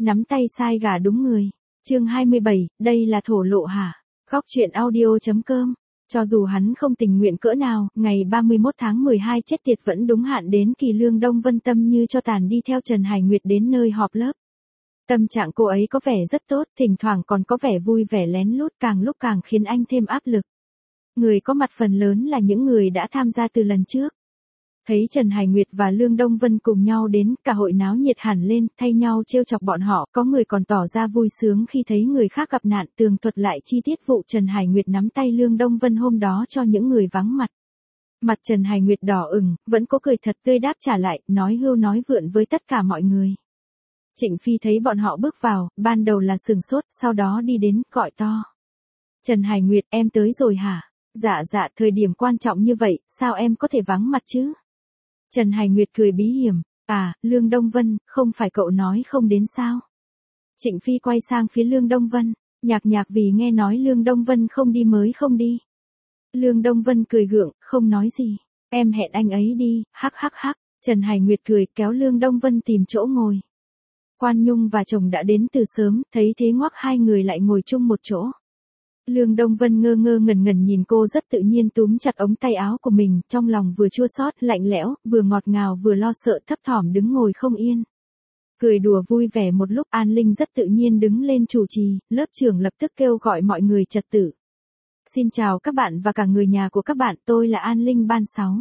Nắm tay sai gà đúng người. Chương 27, đây là thổ lộ hả? Góc truyện audio.com. Cho dù hắn không tình nguyện cỡ nào, ngày 31 tháng 12 chết tiệt vẫn đúng hạn đến kỳ Lương Đông Vân tâm như cho tàn đi theo Trần Hải Nguyệt đến nơi họp lớp. Tâm trạng cô ấy có vẻ rất tốt, thỉnh thoảng còn có vẻ vui vẻ lén lút, càng lúc càng khiến anh thêm áp lực. Người có mặt phần lớn là những người đã tham gia từ lần trước. Thấy Trần Hải Nguyệt và Lương Đông Vân cùng nhau đến, cả hội náo nhiệt hẳn lên, thay nhau trêu chọc bọn họ, có người còn tỏ ra vui sướng khi thấy người khác gặp nạn, tường thuật lại chi tiết vụ Trần Hải Nguyệt nắm tay Lương Đông Vân hôm đó cho những người vắng mặt. Mặt Trần Hải Nguyệt đỏ ửng, vẫn có cười thật tươi đáp trả lại, nói hưu nói vượn với tất cả mọi người. Trịnh Phi thấy bọn họ bước vào, ban đầu là sừng sốt, sau đó đi đến, gọi to. Trần Hải Nguyệt, em tới rồi hả? Dạ, thời điểm quan trọng như vậy, sao em có thể vắng mặt chứ? Trần Hải Nguyệt cười bí hiểm, Lương Đông Vân, không phải cậu nói không đến sao? Trịnh Phi quay sang phía Lương Đông Vân, nhạc vì nghe nói Lương Đông Vân không đi mới không đi. Lương Đông Vân cười gượng, không nói gì, em hẹn anh ấy đi, hắc. Trần Hải Nguyệt cười, kéo Lương Đông Vân tìm chỗ ngồi. Quan Nhung và chồng đã đến từ sớm, thấy thế ngoắc hai người lại ngồi chung một chỗ. Lương Đông Vân ngơ ngẩn nhìn cô rất tự nhiên túm chặt ống tay áo của mình, trong lòng vừa chua xót, lạnh lẽo, vừa ngọt ngào vừa lo sợ, thấp thỏm đứng ngồi không yên. Cười đùa vui vẻ một lúc, An Linh rất tự nhiên đứng lên chủ trì, lớp trưởng lập tức kêu gọi mọi người trật tự. Xin chào các bạn và cả người nhà của các bạn, tôi là An Linh ban 6.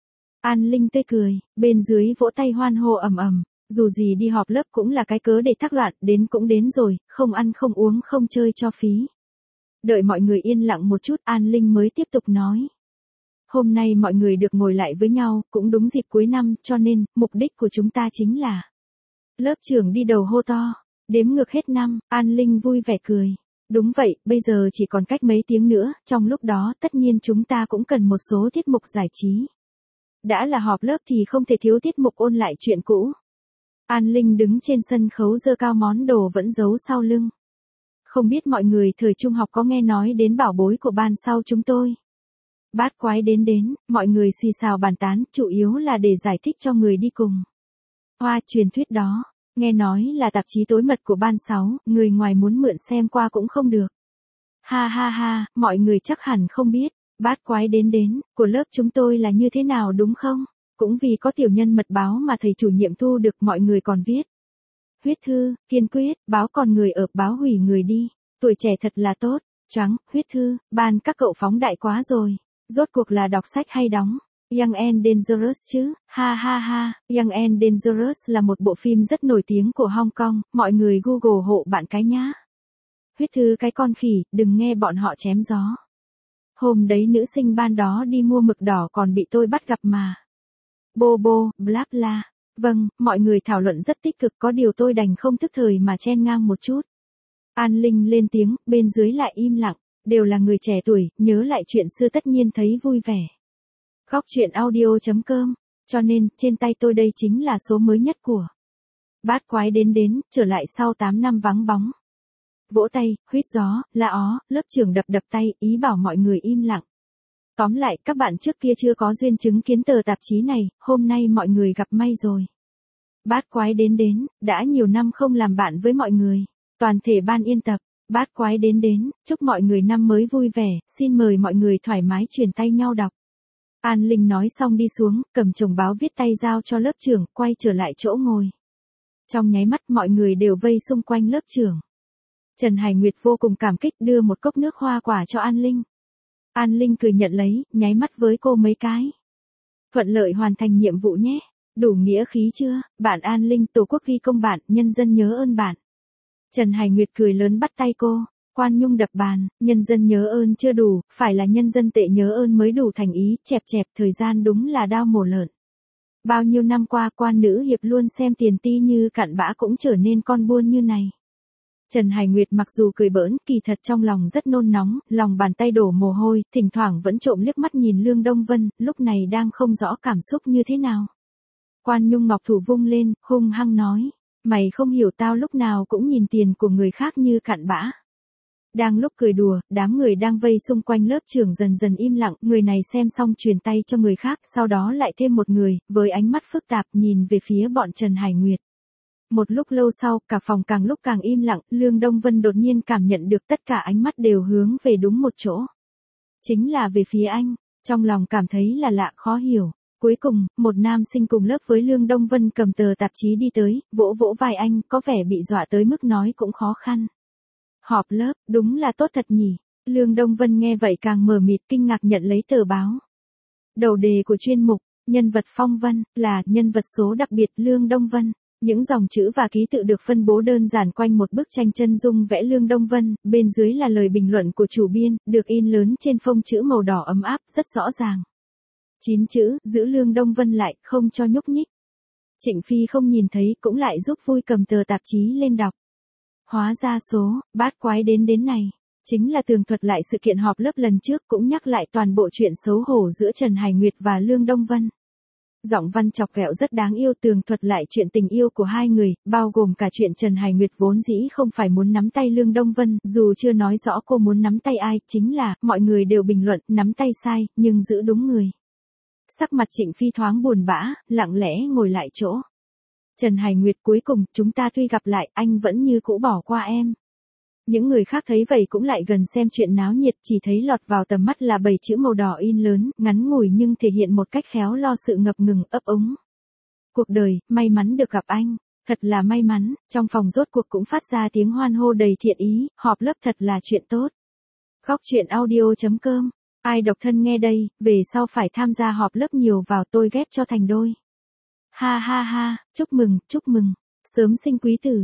An Linh tươi cười, bên dưới vỗ tay hoan hô ầm ầm. Dù gì đi họp lớp cũng là cái cớ để thác loạn, đến cũng đến rồi, không ăn không uống không chơi cho phí. Đợi mọi người yên lặng một chút, An Linh mới tiếp tục nói. Hôm nay mọi người được ngồi lại với nhau, cũng đúng dịp cuối năm, cho nên, mục đích của chúng ta chính là. Lớp trưởng đi đầu hô to, đếm ngược hết năm, An Linh vui vẻ cười. Đúng vậy, bây giờ chỉ còn cách mấy tiếng nữa, trong lúc đó tất nhiên chúng ta cũng cần một số tiết mục giải trí. Đã là họp lớp thì không thể thiếu tiết mục ôn lại chuyện cũ. An Linh đứng trên sân khấu giơ cao món đồ vẫn giấu sau lưng. Không biết mọi người thời trung học có nghe nói đến bảo bối của ban sau chúng tôi. Bát quái đến, mọi người xì xào bàn tán, chủ yếu là để giải thích cho người đi cùng. Hoa truyền thuyết đó, nghe nói là tạp chí tối mật của ban 6, người ngoài muốn mượn xem qua cũng không được. Ha, mọi người chắc hẳn không biết, bát quái đến, của lớp chúng tôi là như thế nào đúng không? Cũng vì có tiểu nhân mật báo mà thầy chủ nhiệm thu được, mọi người còn viết. Huyết thư, kiên quyết, báo còn người ở, báo hủy người đi. Tuổi trẻ thật là tốt, trắng, huyết thư, ban các cậu phóng đại quá rồi. Rốt cuộc là đọc sách hay đóng. Young and Dangerous chứ, ha. Young and Dangerous là một bộ phim rất nổi tiếng của Hong Kong, mọi người Google hộ bạn cái nhá. Huyết thư cái con khỉ, đừng nghe bọn họ chém gió. Hôm đấy nữ sinh ban đó đi mua mực đỏ còn bị tôi bắt gặp mà. Bô, bla bla. Vâng, mọi người thảo luận rất tích cực, có điều tôi đành không thức thời mà chen ngang một chút. An Linh lên tiếng, bên dưới lại im lặng, đều là người trẻ tuổi, nhớ lại chuyện xưa tất nhiên thấy vui vẻ. Góc truyện audio.com, cho nên, trên tay tôi đây chính là số mới nhất của Bát quái đến, trở lại sau 8 năm vắng bóng. Vỗ tay, huýt gió, la ó, lớp trưởng đập tay, ý bảo mọi người im lặng. Tóm lại, các bạn trước kia chưa có duyên chứng kiến tờ tạp chí này, hôm nay mọi người gặp may rồi. Bát quái đến, đã nhiều năm không làm bạn với mọi người. Toàn thể ban yên tập, bát quái đến, chúc mọi người năm mới vui vẻ, xin mời mọi người thoải mái truyền tay nhau đọc. An Linh nói xong đi xuống, cầm chồng báo viết tay giao cho lớp trưởng, quay trở lại chỗ ngồi. Trong nháy mắt mọi người đều vây xung quanh lớp trưởng. Trần Hải Nguyệt vô cùng cảm kích đưa một cốc nước hoa quả cho An Linh. An Linh cười nhận lấy, nháy mắt với cô mấy cái. Thuận lợi hoàn thành nhiệm vụ nhé. Đủ nghĩa khí chưa, bạn An Linh, Tổ quốc ghi công bạn, nhân dân nhớ ơn bạn. Trần Hải Nguyệt cười lớn bắt tay cô. Quan Nhung đập bàn, nhân dân nhớ ơn chưa đủ, phải là nhân dân tệ nhớ ơn mới đủ thành ý, chẹp, thời gian đúng là đao mổ lợn. Bao nhiêu năm qua quan nữ hiệp luôn xem tiền ti như cặn bã cũng trở nên con buôn như này. Trần Hải Nguyệt mặc dù cười bỡn, kỳ thật trong lòng rất nôn nóng, lòng bàn tay đổ mồ hôi, thỉnh thoảng vẫn trộm liếc mắt nhìn Lương Đông Vân, lúc này đang không rõ cảm xúc như thế nào. Quan Nhung ngọc thủ vung lên, hung hăng nói, mày không hiểu tao lúc nào cũng nhìn tiền của người khác như cặn bã. Đang lúc cười đùa, đám người đang vây xung quanh lớp trưởng dần im lặng, người này xem xong truyền tay cho người khác, sau đó lại thêm một người, với ánh mắt phức tạp nhìn về phía bọn Trần Hải Nguyệt. Một lúc lâu sau, cả phòng càng lúc càng im lặng, Lương Đông Vân đột nhiên cảm nhận được tất cả ánh mắt đều hướng về đúng một chỗ. Chính là về phía anh, trong lòng cảm thấy là lạ khó hiểu. Cuối cùng, một nam sinh cùng lớp với Lương Đông Vân cầm tờ tạp chí đi tới, vỗ vỗ vai anh, có vẻ bị dọa tới mức nói cũng khó khăn. Họp lớp, đúng là tốt thật nhỉ. Lương Đông Vân nghe vậy càng mờ mịt kinh ngạc nhận lấy tờ báo. Đầu đề của chuyên mục, nhân vật phong vân, là nhân vật số đặc biệt Lương Đông Vân. Những dòng chữ và ký tự được phân bố đơn giản quanh một bức tranh chân dung vẽ Lương Đông Vân, bên dưới là lời bình luận của chủ biên, được in lớn trên phông chữ màu đỏ ấm áp, rất rõ ràng. 9 chữ, giữ Lương Đông Vân lại, không cho nhúc nhích. Trịnh Phi không nhìn thấy cũng lại giúp vui cầm tờ tạp chí lên đọc. Hóa ra số, bát quái đến này. Chính là tường thuật lại sự kiện họp lớp lần trước cũng nhắc lại toàn bộ chuyện xấu hổ giữa Trần Hải Nguyệt và Lương Đông Vân. Giọng văn chọc ghẹo rất đáng yêu tường thuật lại chuyện tình yêu của hai người, bao gồm cả chuyện Trần Hải Nguyệt vốn dĩ không phải muốn nắm tay Lương Đông Vân, dù chưa nói rõ cô muốn nắm tay ai, chính là, mọi người đều bình luận, nắm tay sai, nhưng giữ đúng người. Sắc mặt Trịnh Phi thoáng buồn bã, lặng lẽ ngồi lại chỗ. Trần Hải Nguyệt cuối cùng, chúng ta tuy gặp lại, anh vẫn như cũ bỏ qua em. Những người khác thấy vậy cũng lại gần xem chuyện náo nhiệt, chỉ thấy lọt vào tầm mắt là 7 chữ màu đỏ in lớn, ngắn ngủi nhưng thể hiện một cách khéo lo sự ngập ngừng, ấp úng. Cuộc đời, may mắn được gặp anh, thật là may mắn, trong phòng rốt cuộc cũng phát ra tiếng hoan hô đầy thiện ý, họp lớp thật là chuyện tốt. Góc truyện audio.com, ai độc thân nghe đây, về sau phải tham gia họp lớp nhiều vào tôi ghép cho thành đôi. Ha ha ha, chúc mừng. Sớm sinh quý tử,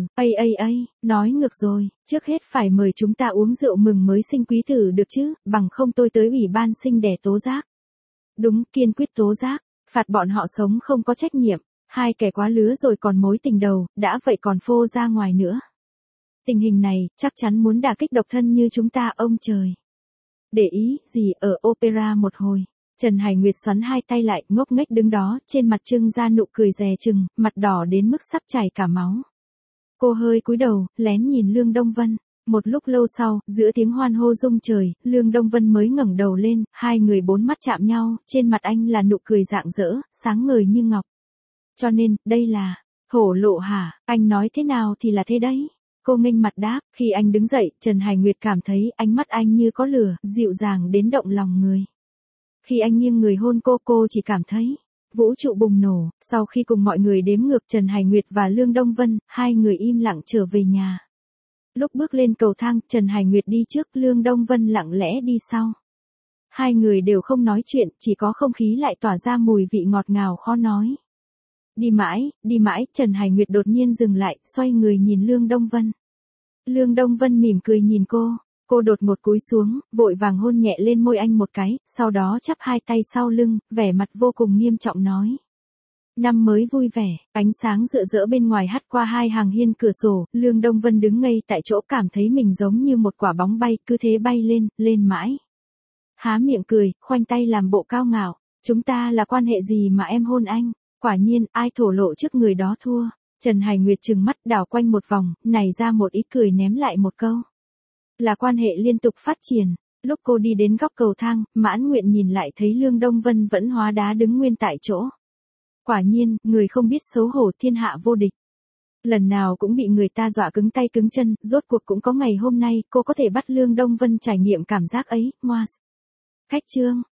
nói ngược rồi, trước hết phải mời chúng ta uống rượu mừng mới sinh quý tử được chứ, bằng không tôi tới ủy ban sinh đẻ tố giác. Đúng, kiên quyết tố giác, phạt bọn họ sống không có trách nhiệm, hai kẻ quá lứa rồi còn mối tình đầu, đã vậy còn phô ra ngoài nữa. Tình hình này, chắc chắn muốn đả kích độc thân như chúng ta ông trời. Để ý, gì ở opera một hồi. Trần Hải Nguyệt xoắn hai tay lại, ngốc nghếch đứng đó, trên mặt trưng ra nụ cười dè chừng, mặt đỏ đến mức sắp chảy cả máu. Cô hơi cúi đầu, lén nhìn Lương Đông Vân. Một lúc lâu sau, giữa tiếng hoan hô rung trời, Lương Đông Vân mới ngẩng đầu lên, hai người bốn mắt chạm nhau, trên mặt anh là nụ cười rạng rỡ, sáng ngời như ngọc. Cho nên, đây là, hổ lộ hả, anh nói thế nào thì là thế đấy. Cô nghênh mặt đáp, khi anh đứng dậy, Trần Hải Nguyệt cảm thấy ánh mắt anh như có lửa, dịu dàng đến động lòng người. Khi anh nghiêng người hôn cô chỉ cảm thấy vũ trụ bùng nổ. Sau khi cùng mọi người đếm ngược Trần Hải Nguyệt và Lương Đông Vân, hai người im lặng trở về nhà. Lúc bước lên cầu thang, Trần Hải Nguyệt đi trước, Lương Đông Vân lặng lẽ đi sau. Hai người đều không nói chuyện, chỉ có không khí lại tỏa ra mùi vị ngọt ngào khó nói. Đi mãi, Trần Hải Nguyệt đột nhiên dừng lại, xoay người nhìn Lương Đông Vân. Lương Đông Vân mỉm cười nhìn cô đột ngột cúi xuống, vội vàng hôn nhẹ lên môi anh một cái, sau đó chắp hai tay sau lưng, vẻ mặt vô cùng nghiêm trọng nói. Năm mới vui vẻ, ánh sáng rực rỡ bên ngoài hắt qua hai hàng hiên cửa sổ, Lương Đông Vân đứng ngây tại chỗ cảm thấy mình giống như một quả bóng bay, cứ thế bay lên mãi. Há miệng cười, khoanh tay làm bộ cao ngạo, chúng ta là quan hệ gì mà em hôn anh, quả nhiên, ai thổ lộ trước người đó thua. Trần Hải Nguyệt trừng mắt đảo quanh một vòng, nảy ra một ý cười ném lại một câu. Là quan hệ liên tục phát triển. Lúc cô đi đến góc cầu thang, mãn nguyện nhìn lại thấy Lương Đông Vân vẫn hóa đá đứng nguyên tại chỗ. Quả nhiên, người không biết xấu hổ thiên hạ vô địch. Lần nào cũng bị người ta dọa cứng tay cứng chân, rốt cuộc cũng có ngày hôm nay cô có thể bắt Lương Đông Vân trải nghiệm cảm giác ấy, Cách chương